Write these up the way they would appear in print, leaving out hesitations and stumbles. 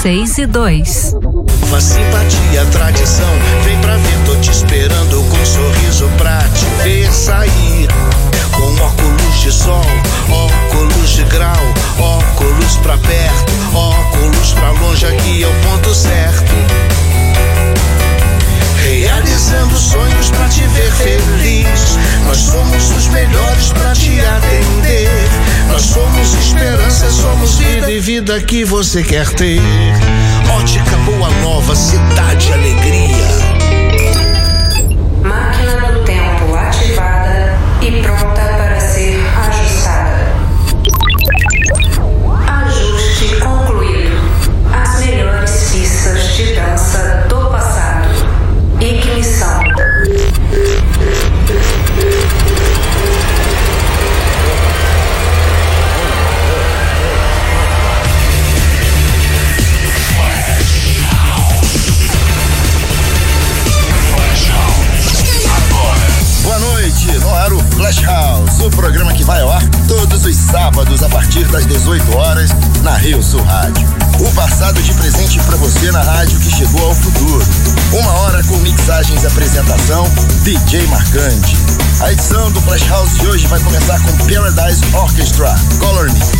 6 e 2. Simpatia, tradição, vem pra ver, tô te esperando com um sorriso pra te ver sair. Com óculos de sol, óculos de grau, óculos pra perto, óculos pra longe, aqui é o ponto certo. Realizando sonhos pra te ver feliz. Nós somos os melhores pra te atender. Nós somos esperança, somos vida e vida que você quer ter. Ótica Boa Nova, cidade alegria. Máquina do tempo ativada e pronta para ser ajustada. Ajuste concluído. As melhores pistas de dança do passado. Ignição. Boa noite, no ar o Flash House, o programa que vai ao ar todos os sábados a partir das 18 horas na Rio Sul Rádio. O passado de presente pra você na rádio que chegou ao futuro. 1 hora com mixagens e apresentação, DJ Marcante. A edição do Flash House de hoje vai começar com Paradise Orchestra, Color Me.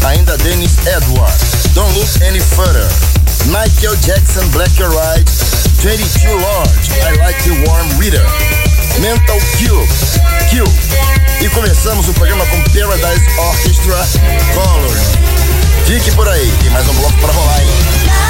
ainda Dennis Edwards, Don't Look Any Further, Michael Jackson, Black or White, 22 Lord, I Like the Warm Reader, Mental Kill. E começamos o programa com Paradise Orchestra, Color. Fique por aí, tem mais um bloco pra rolar, hein?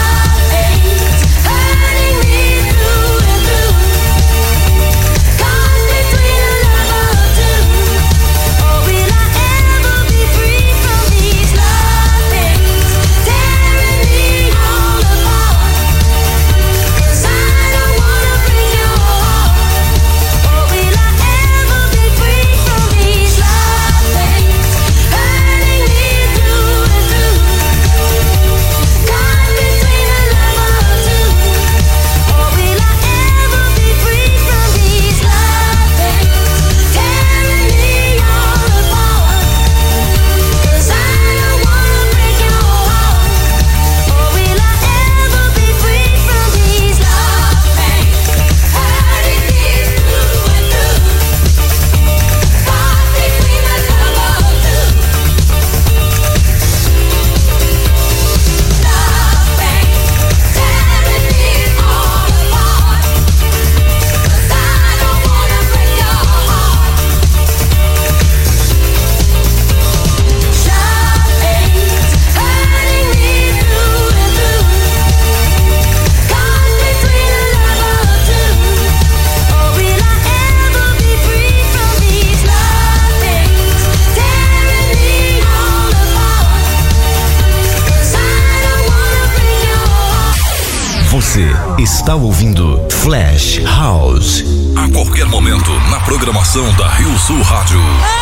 Você está ouvindo Flash House. A qualquer momento, na programação da Rio Sul Rádio.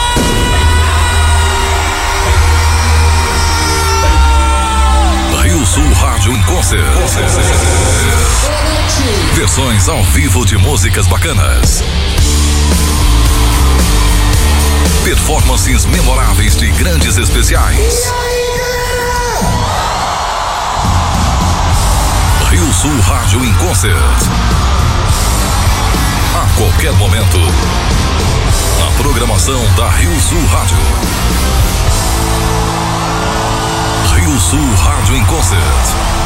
Rio Sul Rádio em Concert. Versões ao vivo de músicas bacanas. Performances memoráveis de grandes especiais. Rio Sul Rádio em Concert. A qualquer momento, na programação da Rio Sul Rádio. Rio Sul Rádio em Concert.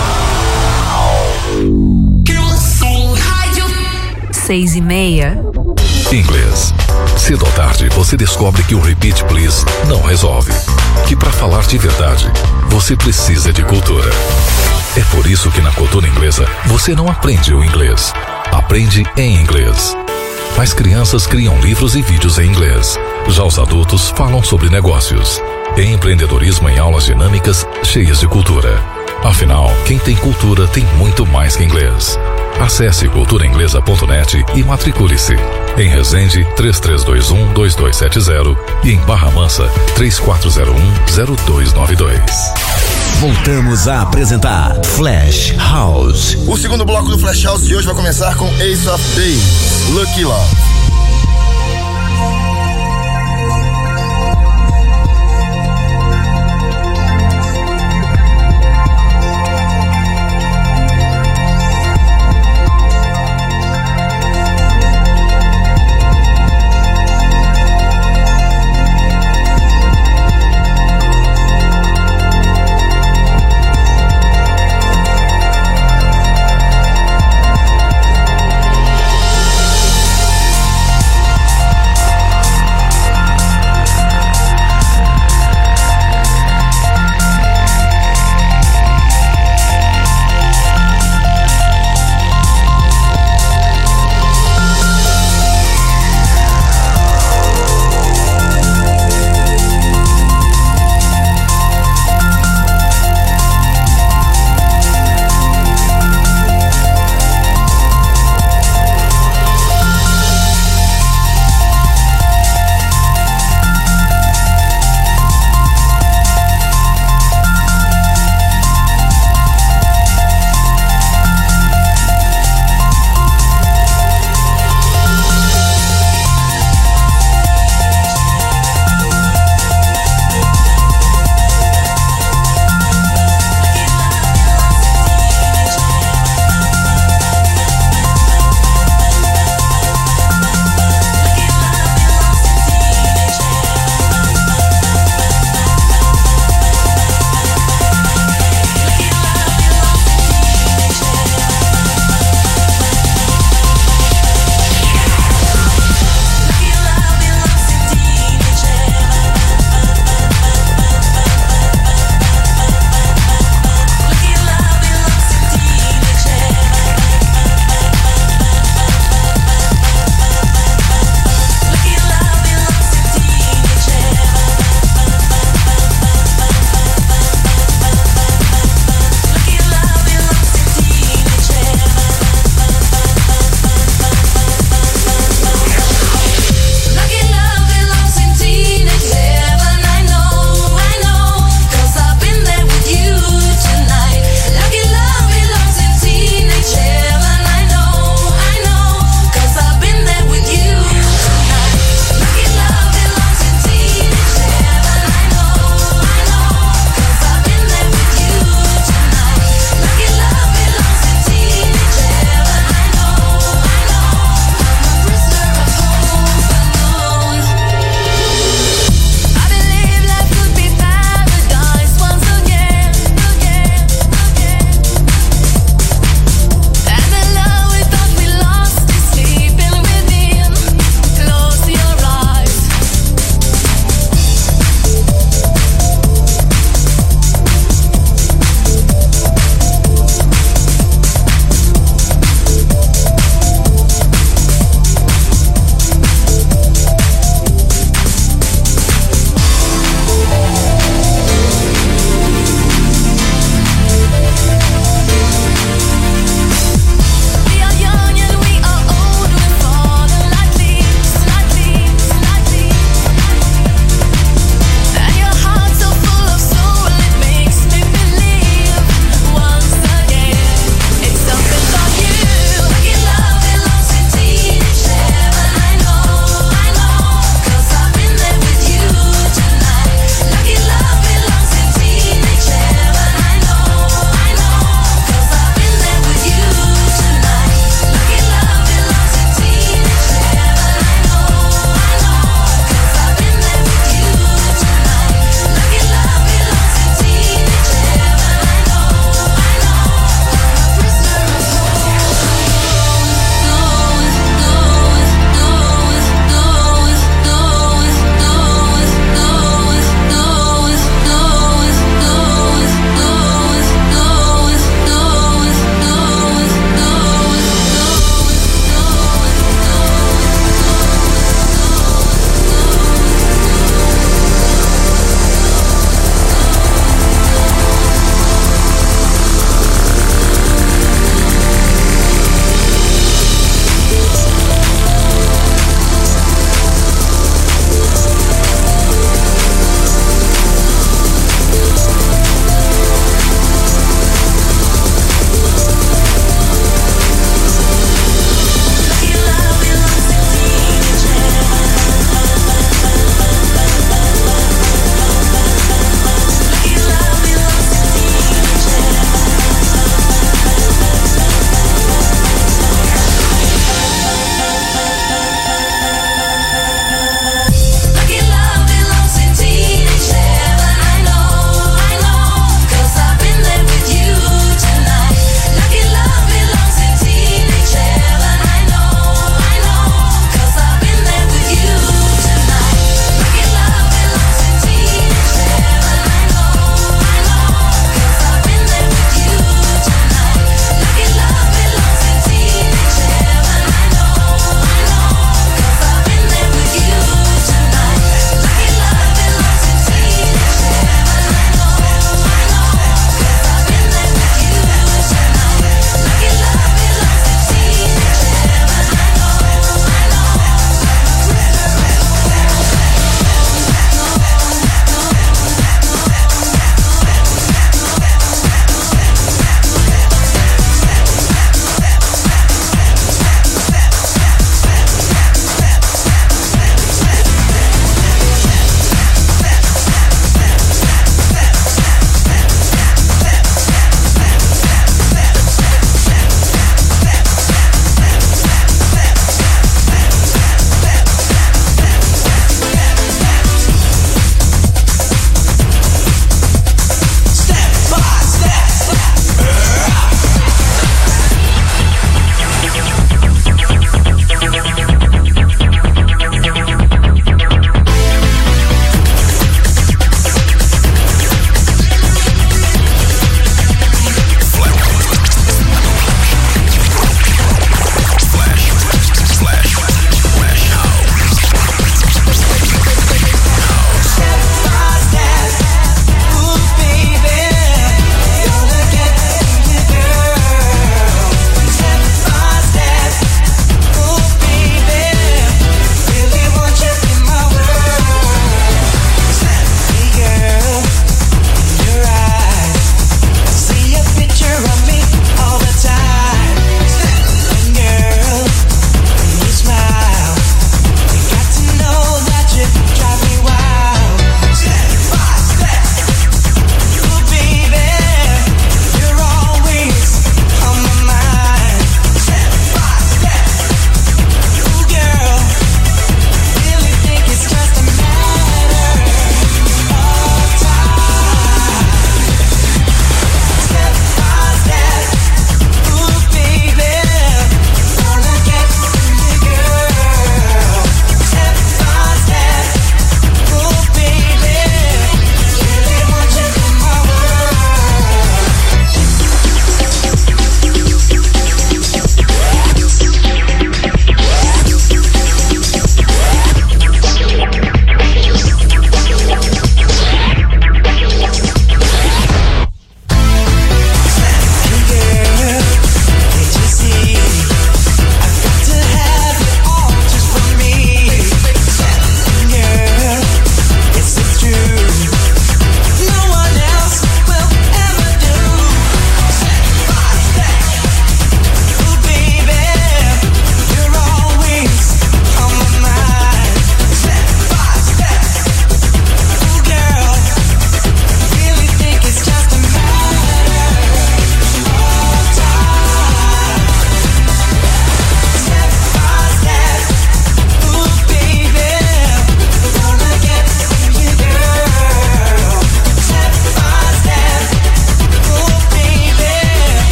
Rio Sul Rádio. 6:30. Inglês. Cedo ou tarde, você descobre que o Repeat Please não resolve. Que para falar de verdade, você precisa de cultura. É por isso que na cultura inglesa, você não aprende o inglês. Aprende em inglês. As crianças criam livros e vídeos em inglês. Já os adultos falam sobre negócios. Empreendedorismo em aulas dinâmicas, cheias de cultura. Afinal, quem tem cultura tem muito mais que inglês. Acesse culturainglesa.net e matricule-se. Em Resende, 3321-2270 e em Barra Mansa, 3401-0292. Voltamos a apresentar Flash House. O segundo bloco do Flash House de hoje vai começar com Ace of Base, Lucky Love.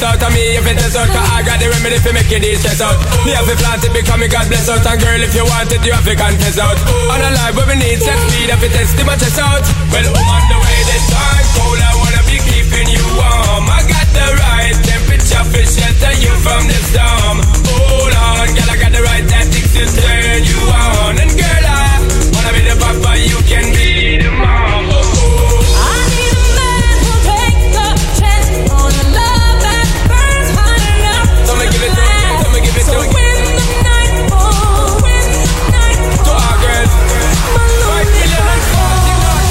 stress out of me if it's out, cause I got the remedy for make you de-stress out. Me have to plant it because me God bless out. And girl, if you want it, you have to confess out. On a life where we need set speed, if it test my chest out. Well, I'm on the way this time, cold, I wanna be keeping you warm. I got the right temperature for shelter you from the storm. Hold on, girl, I got the right tactics to turn you on. And girl, I wanna be the papa, you can be the mom. I need a man who'll take the chance on a love that burns hot enough. So me give it to you, so me give it to you. So when the night falls, to our girls, my lonely heart falls.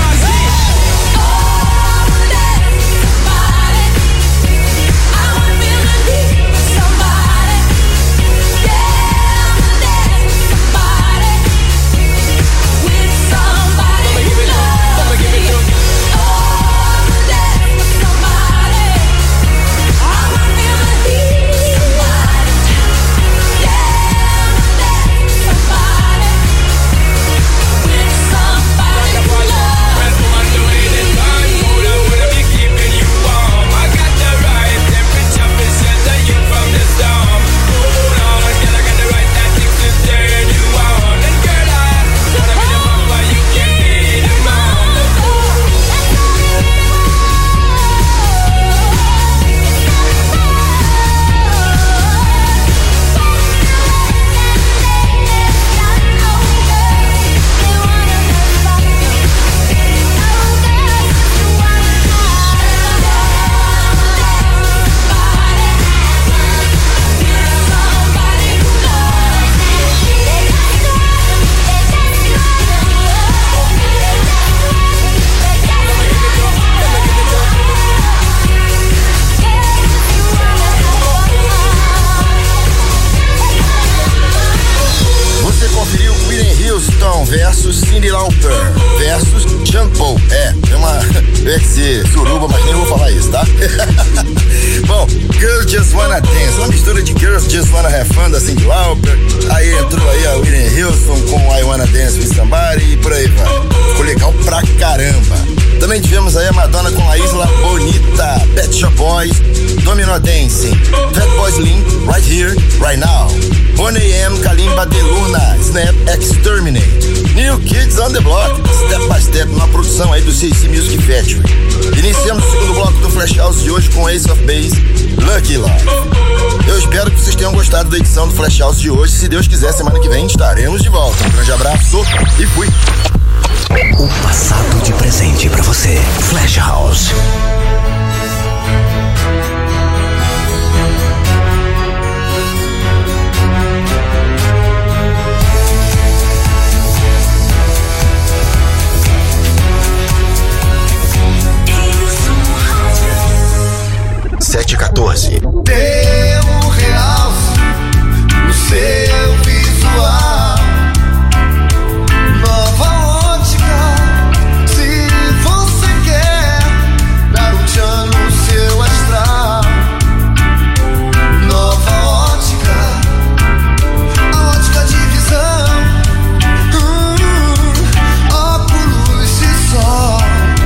I wanna feel the need of somebody. Yeah, I'm dancing with somebody. With somebody who loves me. Oh, I'm dancing with somebody. I wanna feel the need of somebody. Yeah, I'm dancing with somebody. With somebody who loves me. on the way this time, cold, I wanna be keeping you warm. I got the right temperature for shelter you from the storm. Hold on, girl, I got the right tactics to turn you on. And girl, I wanna be the papa, you can be the mom. Você conferiu Whitney Houston versus Cyndi Lauper versus Sean Paul. É uma ser suruba, mas nem vou falar isso, tá? Bom, Girls Just Wanna Dance, uma mistura de Girls Just Wanna Have Fun da Cyndi Lauper. Aí entrou aí a Whitney Houston com I Wanna Dance With Somebody e por aí vai. Ficou legal pra caramba. Também tivemos aí a Madonna com a Isla Bonita, Pet Shop Boys, Domino Dancing, Fatboy Slim, Right Here, Right Now, Boney M, Kalimba de Luna, Snap Exterminate, New Kids on the Block, Step by Step, uma produção aí do CC Music Factory. Iniciamos o segundo bloco do Flash House de hoje com Ace of Base, Lucky Love. Eu espero que vocês tenham gostado da edição do Flash House de hoje. Se Deus quiser, semana que vem estaremos de volta. Um grande abraço e fui! O passado de presente pra você. Flash House. Sete 14. Demo realce o seu visual. Nova ótica, se você quer dar um tchan no seu astral. Nova ótica, a ótica de visão. Óculos de sol.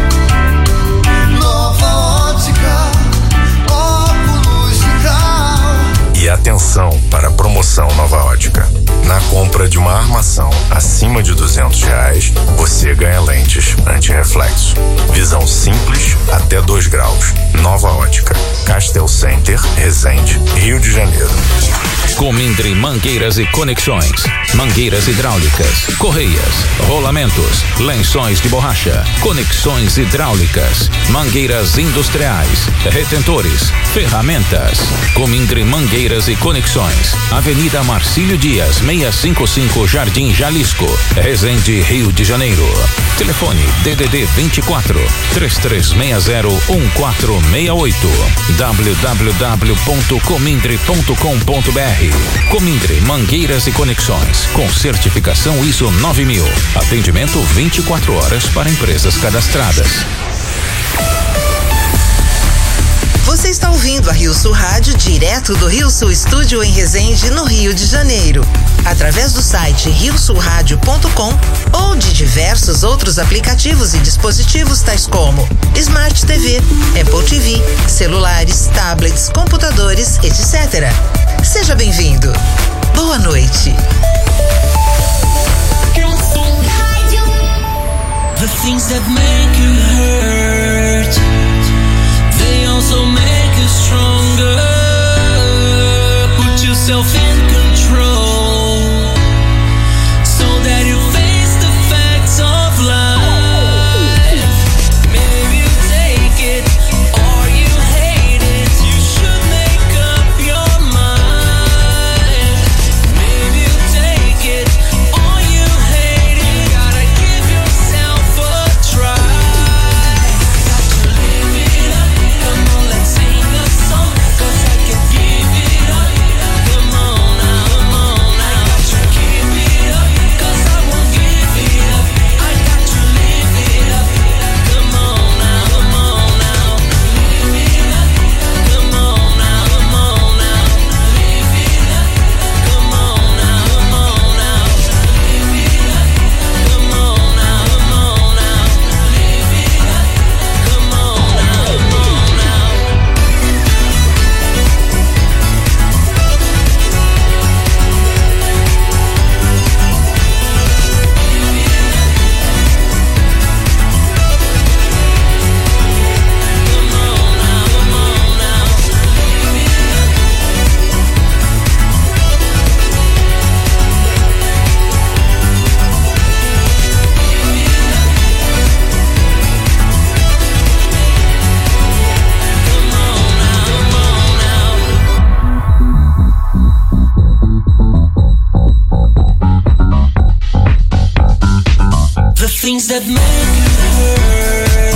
Nova ótica, óculos de grau. E atenção para a promoção Nova Ótica. Na compra de uma armação acima de R$200, você ganha lentes anti-reflexo. Visão simples até 2 graus. Nova Ótica. Castel Center, Resende, Rio de Janeiro. Comindre Mangueiras e Conexões. Mangueiras hidráulicas, correias, rolamentos, lençóis de borracha, conexões hidráulicas, mangueiras industriais, retentores, ferramentas. Comindre Mangueiras e Conexões. Avenida Marcílio Dias, 655 Jardim Jalisco, Resende, Rio de Janeiro. Telefone DDD 24 3360 1468. www.comindre.com.br. Comindre Mangueiras e Conexões, com certificação ISO 9000. Atendimento 24 horas para empresas cadastradas. Você está ouvindo a Rio Sul Rádio direto do Rio Sul Estúdio em Resende, no Rio de Janeiro. Através do site riosulradio.com ou de diversos outros aplicativos e dispositivos tais como Smart TV, Apple TV, celulares, tablets, computadores, etc. Seja bem-vindo. Boa noite. The things that make you hurt, they also make you stronger. Put yourself in control so that you face the facts of life. Maybe you take it or you hate it. You should make up your mind. Maybe you take it or you hate it. You gotta give yourself a try. Live it up, come on, let's sing a song, 'cause I can give it up. Come on now, come on now. I got to give it up, 'cause I won't give it up. I got to live it up. Come on now, come on now. Live it up, come on now, come on now. Live it up, come on now, come on now. Live it up, come on now, come on now. Live it up, come on now, come on now. The things that make you hurt,